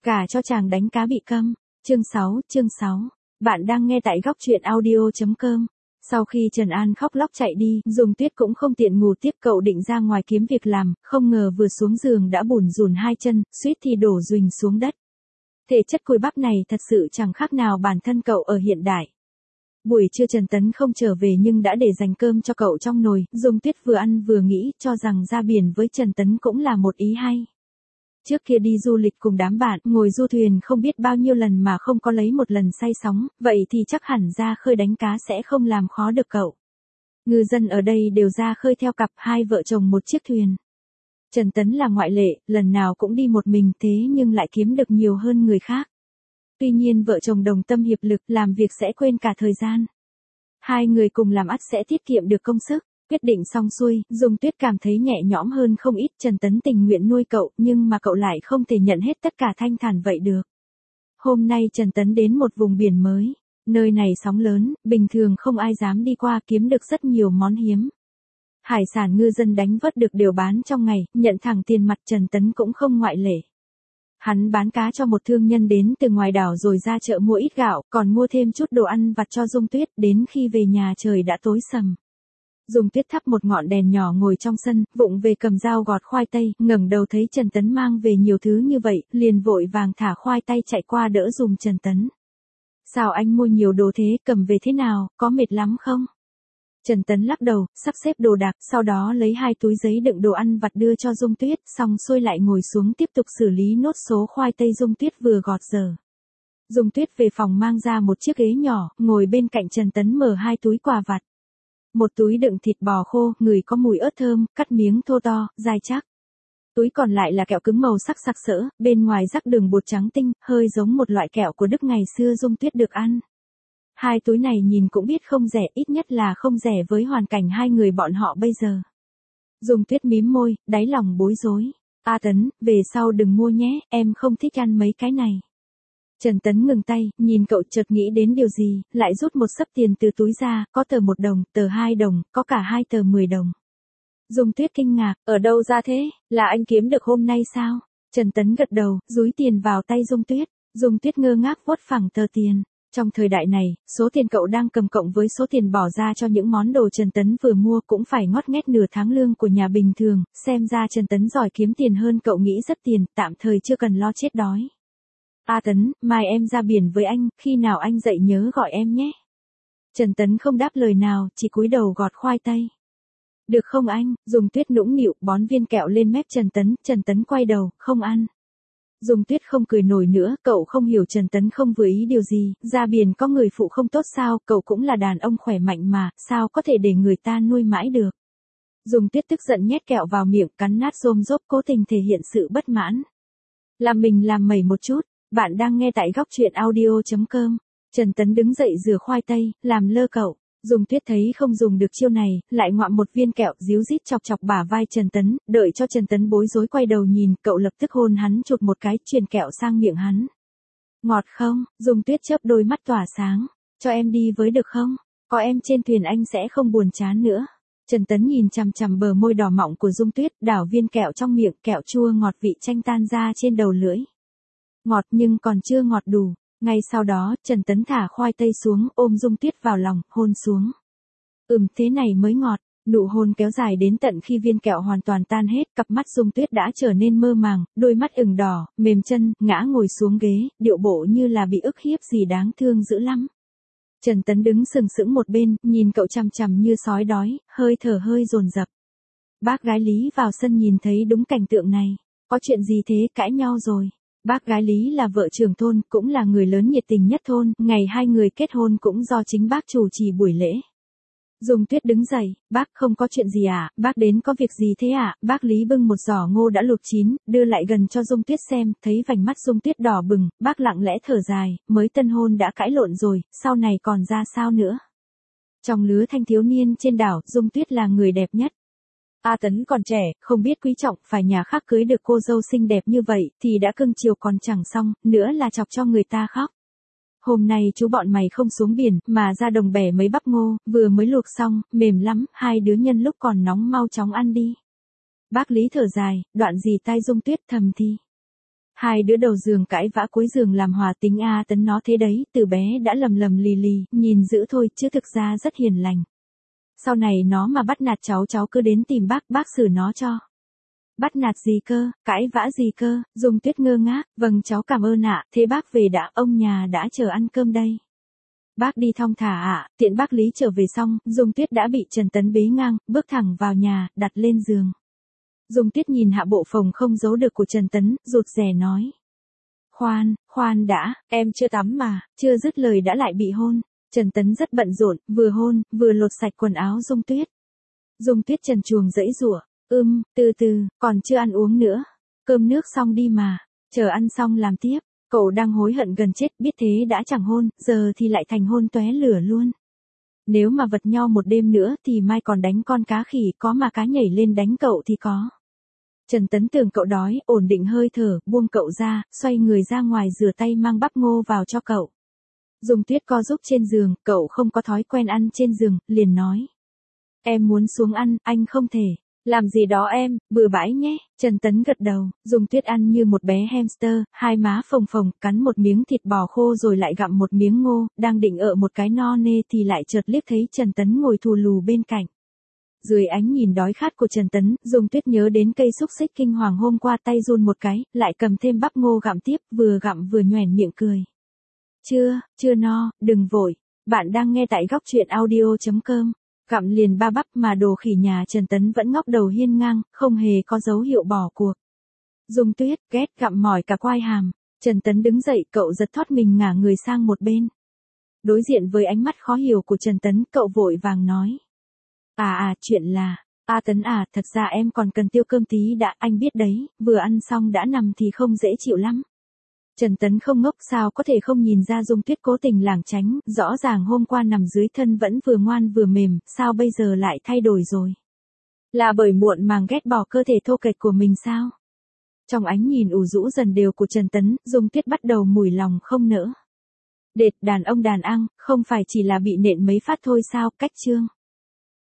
Gả cho chàng đánh cá bị câm. Chương 6. Bạn đang nghe tại góc truyện audio.com. Sau khi Trần An khóc lóc chạy đi, Dung Tuyết cũng không tiện ngủ tiếp, cậu định ra ngoài kiếm việc làm, không ngờ vừa xuống giường đã bủn rủn hai chân, suýt thì đổ ruình xuống đất. Thể chất cùi bắp này thật sự chẳng khác nào bản thân cậu ở hiện đại. Buổi trưa Trần Tấn không trở về nhưng đã để dành cơm cho cậu trong nồi, Dung Tuyết vừa ăn vừa nghĩ, cho rằng ra biển với Trần Tấn cũng là một ý hay. Trước kia đi du lịch cùng đám bạn, ngồi du thuyền không biết bao nhiêu lần mà không có lấy một lần say sóng, vậy thì chắc hẳn ra khơi đánh cá sẽ không làm khó được cậu. Ngư dân ở đây đều ra khơi theo cặp, hai vợ chồng một chiếc thuyền. Trần Tấn là ngoại lệ, lần nào cũng đi một mình, thế nhưng lại kiếm được nhiều hơn người khác. Tuy nhiên vợ chồng đồng tâm hiệp lực, làm việc sẽ quên cả thời gian. Hai người cùng làm ắt sẽ tiết kiệm được công sức. Quyết định xong xuôi, Dung Tuyết cảm thấy nhẹ nhõm hơn không ít. Trần Tấn tình nguyện nuôi cậu, nhưng mà cậu lại không thể nhận hết tất cả thanh thản vậy được. Hôm nay Trần Tấn đến một vùng biển mới. Nơi này sóng lớn, bình thường không ai dám đi qua, kiếm được rất nhiều món hiếm. Hải sản ngư dân đánh vớt được đều bán trong ngày, nhận thẳng tiền mặt. Trần Tấn cũng không ngoại lệ. Hắn bán cá cho một thương nhân đến từ ngoài đảo rồi ra chợ mua ít gạo, còn mua thêm chút đồ ăn vặt cho Dung Tuyết, đến khi về nhà trời đã tối sầm. Dung Tuyết thắp một ngọn đèn nhỏ ngồi trong sân, vụng về cầm dao gọt khoai tây, ngẩng đầu thấy Trần Tấn mang về nhiều thứ như vậy, liền vội vàng thả khoai tây chạy qua đỡ dùm Trần Tấn. Sao anh mua nhiều đồ thế, cầm về thế nào, có mệt lắm không? Trần Tấn lắc đầu, sắp xếp đồ đạc, sau đó lấy hai túi giấy đựng đồ ăn vặt đưa cho Dung Tuyết, xong xuôi lại ngồi xuống tiếp tục xử lý nốt số khoai tây Dung Tuyết vừa gọt dở. Dung Tuyết về phòng mang ra một chiếc ghế nhỏ, ngồi bên cạnh Trần Tấn mở hai túi quà vặt. Một túi đựng thịt bò khô, ngửi có mùi ớt thơm, cắt miếng thô to, dai chắc. Túi còn lại là kẹo cứng màu sắc sặc sỡ, bên ngoài rắc đường bột trắng tinh, hơi giống một loại kẹo của Đức ngày xưa Dung Tuyết được ăn. Hai túi này nhìn cũng biết không rẻ, ít nhất là không rẻ với hoàn cảnh hai người bọn họ bây giờ. Dung Tuyết mím môi, đáy lòng bối rối. A Tấn, về sau đừng mua nhé, em không thích ăn mấy cái này. Trần Tấn ngừng tay, nhìn cậu chợt nghĩ đến điều gì, lại rút một xấp tiền từ túi ra, có tờ 1 đồng, tờ 2 đồng, có cả 2 tờ 10 đồng. Dung Tuyết kinh ngạc, ở đâu ra thế, là anh kiếm được hôm nay sao? Trần Tấn gật đầu, dúi tiền vào tay Dung Tuyết. Dung Tuyết ngơ ngác vuốt phẳng tờ tiền. Trong thời đại này, số tiền cậu đang cầm cộng với số tiền bỏ ra cho những món đồ Trần Tấn vừa mua cũng phải ngót nghét nửa tháng lương của nhà bình thường, xem ra Trần Tấn giỏi kiếm tiền hơn cậu nghĩ rất tiền, tạm thời chưa cần lo chết đói. A Tấn, mai em ra biển với anh, khi nào anh dậy nhớ gọi em nhé. Trần Tấn không đáp lời nào, chỉ cúi đầu gọt khoai tây. Được không anh? Dung Tuyết nũng nịu, bón viên kẹo lên mép Trần Tấn quay đầu, không ăn. Dung Tuyết không cười nổi nữa, cậu không hiểu Trần Tấn không vừa ý điều gì, ra biển có người phụ không tốt sao, cậu cũng là đàn ông khỏe mạnh mà, sao có thể để người ta nuôi mãi được. Dung Tuyết tức giận nhét kẹo vào miệng, cắn nát rôm rốp, cố tình thể hiện sự bất mãn. Làm mình làm mẩy một chút. Bạn đang nghe tại góc truyện audio.com. Trần Tấn đứng dậy rửa khoai tây, làm lơ cậu. Dung Tuyết thấy không dùng được chiêu này, lại ngoạm một viên kẹo, díu dít chọc chọc bả vai Trần Tấn, đợi cho Trần Tấn bối rối quay đầu nhìn, cậu lập tức hôn hắn chụt một cái, truyền kẹo sang miệng hắn. Ngọt không? Dung Tuyết chớp đôi mắt tỏa sáng. Cho em đi với được không? Có em trên thuyền anh sẽ không buồn chán nữa. Trần Tấn nhìn chằm chằm bờ môi đỏ mọng của Dung Tuyết, đảo viên kẹo trong miệng, kẹo chua ngọt vị chanh tan ra trên đầu lưỡi. Ngọt nhưng còn chưa ngọt đủ. Ngay sau đó, Trần Tấn thả khoai tây xuống, ôm Dung Tuyết vào lòng, hôn xuống. Thế này mới ngọt. Nụ hôn kéo dài đến tận khi viên kẹo hoàn toàn tan hết, cặp mắt Dung Tuyết đã trở nên mơ màng, đôi mắt ửng đỏ, mềm chân, ngã ngồi xuống ghế, điệu bộ như là bị ức hiếp gì đáng thương dữ lắm. Trần Tấn đứng sừng sững một bên, nhìn cậu chằm chằm như sói đói, hơi thở hơi dồn dập. Bác gái Lý vào sân nhìn thấy đúng cảnh tượng này. Có chuyện gì thế, cãi nhau rồi? Bác gái Lý là vợ trưởng thôn, cũng là người lớn nhiệt tình nhất thôn, ngày hai người kết hôn cũng do chính bác chủ trì buổi lễ. Dung Tuyết đứng dậy, bác không có chuyện gì à, bác đến có việc gì thế à, bác Lý bưng một giỏ ngô đã luộc chín, đưa lại gần cho Dung Tuyết xem, thấy vành mắt Dung Tuyết đỏ bừng, bác lặng lẽ thở dài, mới tân hôn đã cãi lộn rồi, sau này còn ra sao nữa. Trong lứa thanh thiếu niên trên đảo, Dung Tuyết là người đẹp nhất. A Tấn còn trẻ, không biết quý trọng, phải nhà khác cưới được cô dâu xinh đẹp như vậy, thì đã cưng chiều còn chẳng xong, nữa là chọc cho người ta khóc. Hôm nay chú bọn mày không xuống biển, mà ra đồng bẻ mấy bắp ngô, vừa mới luộc xong, mềm lắm, hai đứa nhân lúc còn nóng mau chóng ăn đi. Bác Lý thở dài, đoạn gì tai Dung Tuyết thầm thì. Hai đứa đầu giường cãi vã cuối giường làm hòa tính A Tấn nó thế đấy, từ bé đã lầm lầm lì lì, nhìn dữ thôi chứ thực ra rất hiền lành. Sau này nó mà bắt nạt cháu cứ đến tìm bác xử nó cho. Bắt nạt gì cơ, cãi vã gì cơ, Dung Tuyết ngơ ngác, vâng cháu cảm ơn ạ, thế bác về đã, ông nhà đã chờ ăn cơm đây. Bác đi thong thả ạ, tiện bác Lý trở về xong, Dung Tuyết đã bị Trần Tấn bế ngang, bước thẳng vào nhà, đặt lên giường. Dung Tuyết nhìn hạ bộ phồng không giấu được của Trần Tấn, rụt rè nói. Khoan đã, em chưa tắm mà, chưa dứt lời đã lại bị hôn. Trần Tấn rất bận rộn, vừa hôn, vừa lột sạch quần áo Dung Tuyết. Dung Tuyết trần truồng giãy giụa, từ từ, còn chưa ăn uống nữa. Cơm nước xong đi mà, chờ ăn xong làm tiếp. Cậu đang hối hận gần chết, biết thế đã chẳng hôn, giờ thì lại thành hôn tóe lửa luôn. Nếu mà vật nhau một đêm nữa thì mai còn đánh con cá khỉ, có mà cá nhảy lên đánh cậu thì có. Trần Tấn tưởng cậu đói, ổn định hơi thở, buông cậu ra, xoay người ra ngoài rửa tay mang bắp ngô vào cho cậu. Dung Tuyết co giúp trên giường, cậu không có thói quen ăn trên giường, liền nói. Em muốn xuống ăn, anh không thể. Làm gì đó em, bừa bãi nhé. Trần Tấn gật đầu, Dung Tuyết ăn như một bé hamster, hai má phồng phồng, cắn một miếng thịt bò khô rồi lại gặm một miếng ngô, đang định ợ một cái no nê thì lại chợt liếc thấy Trần Tấn ngồi thù lù bên cạnh. Dưới ánh nhìn đói khát của Trần Tấn, Dung Tuyết nhớ đến cây xúc xích kinh hoàng hôm qua, tay run một cái, lại cầm thêm bắp ngô gặm tiếp, vừa gặm vừa nhoẻn miệng cười. Chưa no, đừng vội. Bạn đang nghe tại góc truyện audio.com. Gặm liền ba bắp mà đồ khỉ nhà Trần Tấn vẫn ngóc đầu hiên ngang, không hề có dấu hiệu bỏ cuộc. Dung Tuyết ghét gặm mỏi cả quai hàm. Trần Tấn đứng dậy, cậu giật thoát mình ngả người sang một bên. Đối diện với ánh mắt khó hiểu của Trần Tấn, cậu vội vàng nói. Chuyện là, Tấn thật ra em còn cần tiêu cơm tí đã, anh biết đấy, vừa ăn xong đã nằm thì không dễ chịu lắm. Trần Tấn không ngốc, sao có thể không nhìn ra Dung Tuyết cố tình lảng tránh, rõ ràng hôm qua nằm dưới thân vẫn vừa ngoan vừa mềm, sao bây giờ lại thay đổi rồi? Là bởi muộn màng ghét bỏ cơ thể thô kệch của mình sao? Trong ánh nhìn ủ rũ dần đều của Trần Tấn, Dung Tuyết bắt đầu mùi lòng không nỡ. Đàn ông đàn ăn, không phải chỉ là bị nện mấy phát thôi sao, cách chương.